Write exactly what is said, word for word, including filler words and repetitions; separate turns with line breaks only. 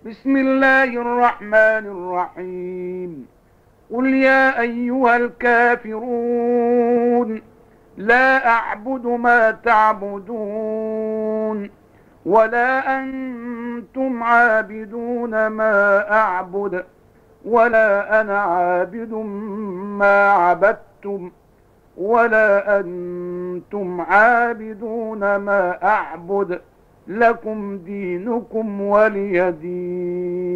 بسم الله الرحمن الرحيم قل يا أيها الكافرون لا أعبد ما تعبدون ولا أنتم عابدون ما أعبد ولا أنا عابد ما عبدتم ولا أنتم عابدون ما أعبد لكم دينكم ولي دين.